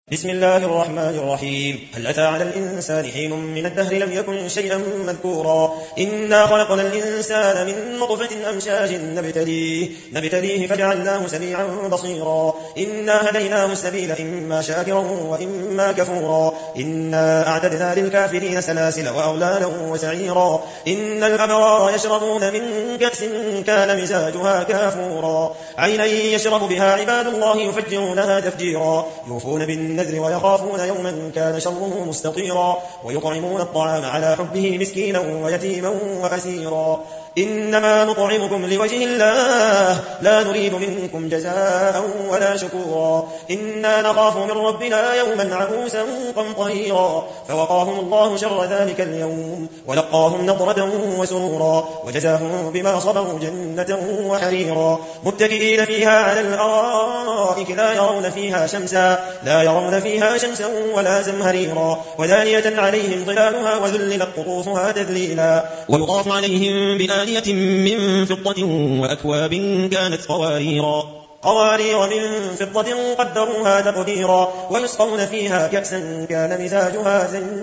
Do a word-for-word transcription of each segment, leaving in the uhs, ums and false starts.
بسم الله الرحمن الرحيم. هل أتى على الإنسان حين من الدهر لم يكن شيئا مذكورا إنا خلقنا الإنسان من نطفة أمشاج نبتليه, نبتليه فجعلناه سميعا بصيرا إنا هديناه السبيل إما شاكرا وإما كفورا إنا أعتدنا للكافرين سلاسل وأغلالا وسعيرا إن الأبرار يشربون من كأس كان مزاجها كافورا عينا يشرب بها عباد الله يفجرونها تفجيرا يوفون بالنذر ويخافون يوما كان شره مستطيرا ويطعمون الطعام على حبه مسكينا ويتيما وأسيرا إنما نطعمكم لوجه الله لا نريد منكم جزاء ولا شكورا إنا نخاف من ربنا يوما عبوسا قمطريرا فوقاهم الله شر ذلك اليوم ولقاهم نضرة وسرورا وجزاهم بما صبروا جنة وحريرا متكئين فيها على الأرائك لا يرون فيها شمسا لا يرون فيها شمسا ولا زمهريرا ودانية عليهم ظلالها وذللت قطوفها تذليلا ويطاف عليهم بآنية من فضة وأكواب كانت قواريرا قوارير من فضة قدروها تقديرا ويسقون فيها كأسا كان مزاجها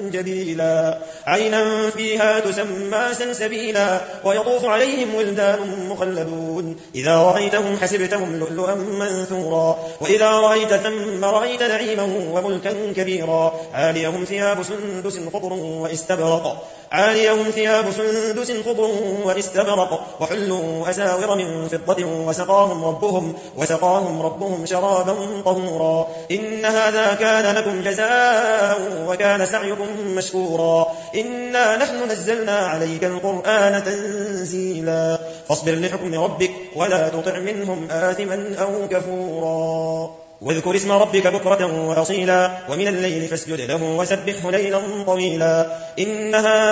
زنجبيلا عينا فيها تسمى سلسبيلا ويطوف عليهم ولدان مخلدون إذا رأيتهم حسبتهم لؤلؤا منثورا وإذا رأيت ثم رأيت نعيما وملكا كبيرا عاليهم ثياب سندس خضر واستبرق عاليهم ثياب سندس خضر واستبرق وحلوا أساور من فضة وسقاهم ربهم وسقاهم ربهم شرابا طهورا إن هذا كان لكم جزاء وكان سعيكم مشكورا إنا نحن نزلنا عليك القرآن تنزيلا فاصبر لحكم ربك ولا تطع منهم آثما أو كفورا واذكر اسم ربك بكرة وأصيلا ومن الليل فاسجد له وسبحه ليلا طويلا إن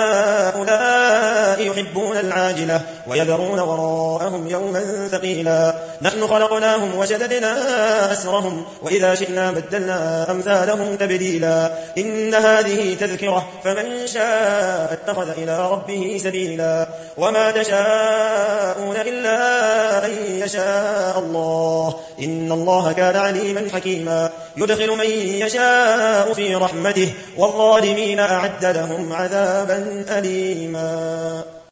هؤلاء يحبون العاجلة ويذرون وراءهم يوما ثقيلا نحن خلقناهم وشددنا أسرهم وإذا شئنا بدلنا أمثالهم تبديلا إن هذه تذكرة فمن شاء اتخذ إلى ربه سبيلا وما تشاءون إلا أن يشاء الله إن الله كان عليما حكيما يدخل من يشاء في رحمته والظالمين أعد لهم عذابا أليما.